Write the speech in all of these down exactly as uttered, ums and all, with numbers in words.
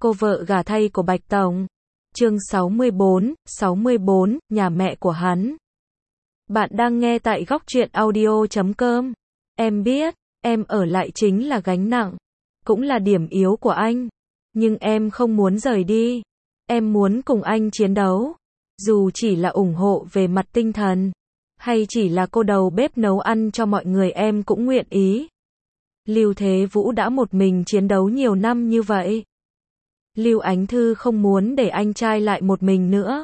Cô vợ gả thay của Bạch Tổng. Chương sáu mươi bốn, sáu mươi bốn, nhà mẹ của hắn. Bạn đang nghe tại góc truyện audio chấm com. Em biết, em ở lại chính là gánh nặng, cũng là điểm yếu của anh. Nhưng em không muốn rời đi. Em muốn cùng anh chiến đấu. Dù chỉ là ủng hộ về mặt tinh thần, hay chỉ là cô đầu bếp nấu ăn cho mọi người em cũng nguyện ý. Lưu Thế Vũ đã một mình chiến đấu nhiều năm như vậy. Lưu Ánh Thư không muốn để anh trai lại một mình nữa.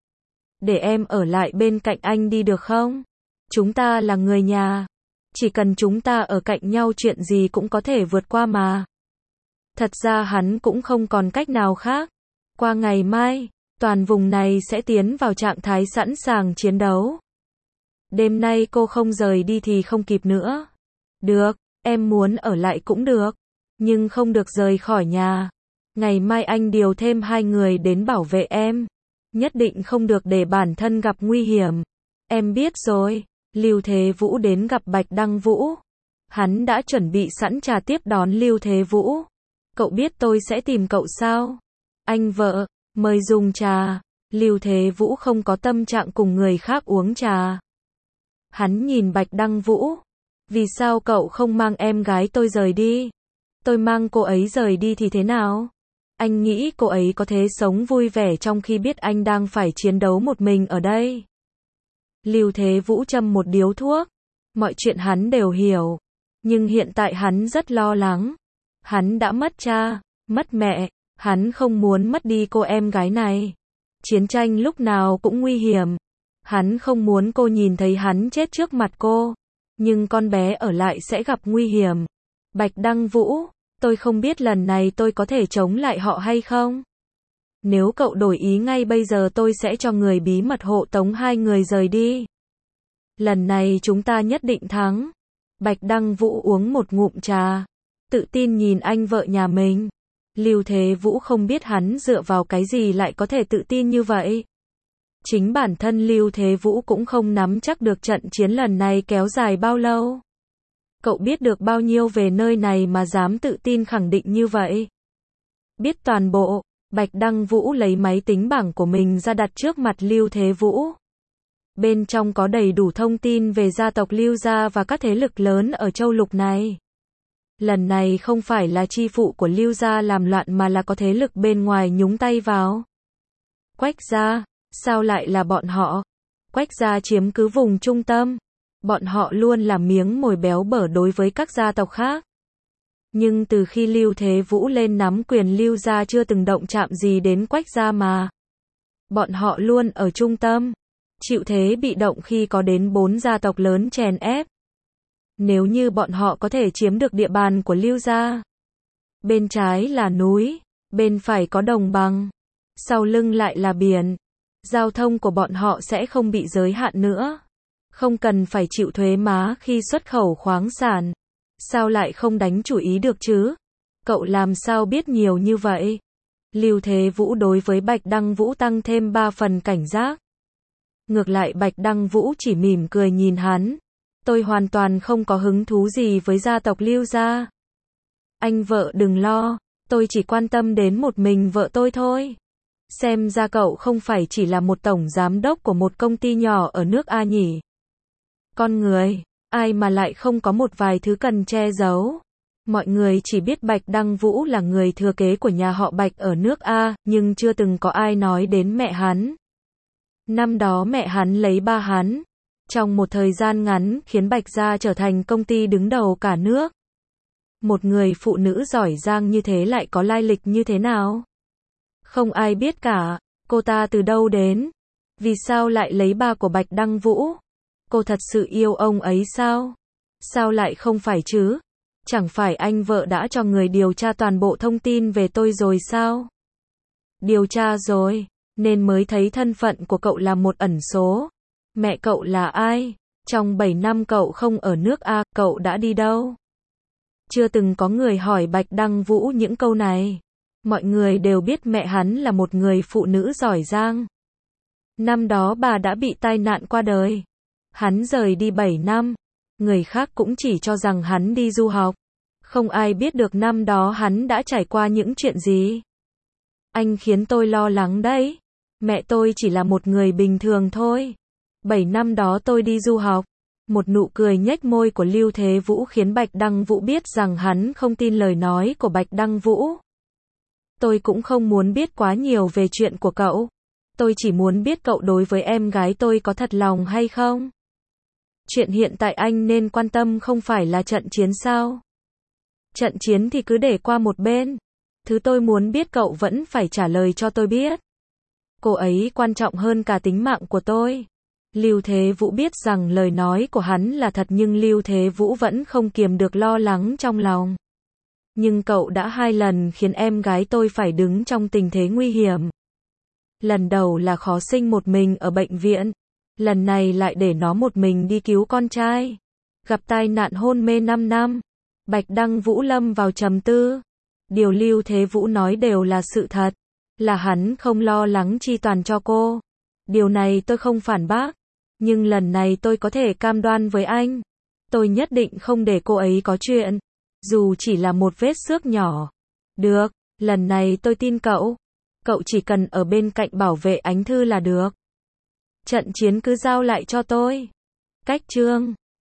Để em ở lại bên cạnh anh đi được không? Chúng ta là người nhà. Chỉ cần chúng ta ở cạnh nhau chuyện gì cũng có thể vượt qua mà. Thật ra hắn cũng không còn cách nào khác. Qua ngày mai, toàn vùng này sẽ tiến vào trạng thái sẵn sàng chiến đấu. Đêm nay cô không rời đi thì không kịp nữa. Được, em muốn ở lại cũng được. Nhưng không được rời khỏi nhà. Ngày mai anh điều thêm hai người đến bảo vệ em. Nhất định không được để bản thân gặp nguy hiểm. Em biết rồi. Lưu Thế Vũ đến gặp Bạch Đăng Vũ. Hắn đã chuẩn bị sẵn trà tiếp đón Lưu Thế Vũ. Cậu biết tôi sẽ tìm cậu sao? Anh vợ, mời dùng trà. Lưu Thế Vũ không có tâm trạng cùng người khác uống trà. Hắn nhìn Bạch Đăng Vũ. Vì sao cậu không mang em gái tôi rời đi? Tôi mang cô ấy rời đi thì thế nào? Anh nghĩ cô ấy có thể sống vui vẻ trong khi biết anh đang phải chiến đấu một mình ở đây. Lưu Thế Vũ châm một điếu thuốc. Mọi chuyện hắn đều hiểu. Nhưng hiện tại hắn rất lo lắng. Hắn đã mất cha, mất mẹ. Hắn không muốn mất đi cô em gái này. Chiến tranh lúc nào cũng nguy hiểm. Hắn không muốn cô nhìn thấy hắn chết trước mặt cô. Nhưng con bé ở lại sẽ gặp nguy hiểm. Bạch Đăng Vũ, tôi không biết lần này tôi có thể chống lại họ hay không. Nếu cậu đổi ý ngay bây giờ tôi sẽ cho người bí mật hộ tống hai người rời đi. Lần này chúng ta nhất định thắng. Bạch Đăng Vũ uống một ngụm trà. Tự tin nhìn anh vợ nhà mình. Lưu Thế Vũ không biết hắn dựa vào cái gì lại có thể tự tin như vậy. Chính bản thân Lưu Thế Vũ cũng không nắm chắc được trận chiến lần này kéo dài bao lâu. Cậu biết được bao nhiêu về nơi này mà dám tự tin khẳng định như vậy? Biết toàn bộ. Bạch Đăng Vũ lấy máy tính bảng của mình ra đặt trước mặt Lưu Thế Vũ. Bên trong có đầy đủ thông tin về gia tộc Lưu gia và các thế lực lớn ở châu lục này. Lần này không phải là chi phụ của Lưu gia làm loạn mà là có thế lực bên ngoài nhúng tay vào. Quách gia, sao lại là bọn họ? Quách gia chiếm cứ vùng trung tâm. Bọn họ luôn là miếng mồi béo bở đối với các gia tộc khác. Nhưng từ khi Lưu Thế Vũ lên nắm quyền Lưu gia chưa từng động chạm gì đến Quách gia mà. Bọn họ luôn ở trung tâm. Chịu thế bị động khi có đến bốn gia tộc lớn chèn ép. Nếu như bọn họ có thể chiếm được địa bàn của Lưu gia. Bên trái là núi, bên phải có đồng bằng, sau lưng lại là biển. Giao thông của bọn họ sẽ không bị giới hạn nữa. Không cần phải chịu thuế má khi xuất khẩu khoáng sản. Sao lại không đánh chủ ý được chứ? Cậu làm sao biết nhiều như vậy? Lưu Thế Vũ đối với Bạch Đăng Vũ tăng thêm ba phần cảnh giác. Ngược lại Bạch Đăng Vũ chỉ mỉm cười nhìn hắn. Tôi hoàn toàn không có hứng thú gì với gia tộc Lưu gia. Anh vợ đừng lo, tôi chỉ quan tâm đến một mình vợ tôi thôi. Xem ra cậu không phải chỉ là một tổng giám đốc của một công ty nhỏ ở nước A nhỉ? Con người, ai mà lại không có một vài thứ cần che giấu. Mọi người chỉ biết Bạch Đăng Vũ là người thừa kế của nhà họ Bạch ở nước A, nhưng chưa từng có ai nói đến mẹ hắn. Năm đó mẹ hắn lấy ba hắn. Trong một thời gian ngắn khiến Bạch gia trở thành công ty đứng đầu cả nước. Một người phụ nữ giỏi giang như thế lại có lai lịch như thế nào? Không ai biết cả. Cô ta từ đâu đến? Vì sao lại lấy ba của Bạch Đăng Vũ? Cô thật sự yêu ông ấy sao? Sao lại không phải chứ? Chẳng phải anh vợ đã cho người điều tra toàn bộ thông tin về tôi rồi sao? Điều tra rồi, nên mới thấy thân phận của cậu là một ẩn số. Mẹ cậu là ai? Trong bảy năm cậu không ở nước A, cậu đã đi đâu? Chưa từng có người hỏi Bạch Đăng Vũ những câu này. Mọi người đều biết mẹ hắn là một người phụ nữ giỏi giang. Năm đó bà đã bị tai nạn qua đời. Hắn rời đi bảy năm. Người khác cũng chỉ cho rằng hắn đi du học. Không ai biết được năm đó hắn đã trải qua những chuyện gì. Anh khiến tôi lo lắng đấy. Mẹ tôi chỉ là một người bình thường thôi. Bảy năm đó tôi đi du học. Một nụ cười nhếch môi của Lưu Thế Vũ khiến Bạch Đăng Vũ biết rằng hắn không tin lời nói của Bạch Đăng Vũ. Tôi cũng không muốn biết quá nhiều về chuyện của cậu. Tôi chỉ muốn biết cậu đối với em gái tôi có thật lòng hay không. Chuyện hiện tại anh nên quan tâm không phải là trận chiến sao? Trận chiến thì cứ để qua một bên. Thứ tôi muốn biết cậu vẫn phải trả lời cho tôi biết. Cô ấy quan trọng hơn cả tính mạng của tôi. Lưu Thế Vũ biết rằng lời nói của hắn là thật nhưng Lưu Thế Vũ vẫn không kiềm được lo lắng trong lòng. Nhưng cậu đã hai lần khiến em gái tôi phải đứng trong tình thế nguy hiểm. Lần đầu là khó sinh một mình ở bệnh viện. Lần này lại để nó một mình đi cứu con trai. Gặp tai nạn hôn mê năm năm. Bạch Đăng Vũ lâm vào trầm tư. Điều Lưu Thế Vũ nói đều là sự thật. Là hắn không lo lắng chi toàn cho cô. Điều này tôi không phản bác. Nhưng lần này tôi có thể cam đoan với anh. Tôi nhất định không để cô ấy có chuyện. Dù chỉ là một vết xước nhỏ. Được, lần này tôi tin cậu. Cậu chỉ cần ở bên cạnh bảo vệ Ánh Thư là được. Trận chiến cứ giao lại cho tôi. Cách chương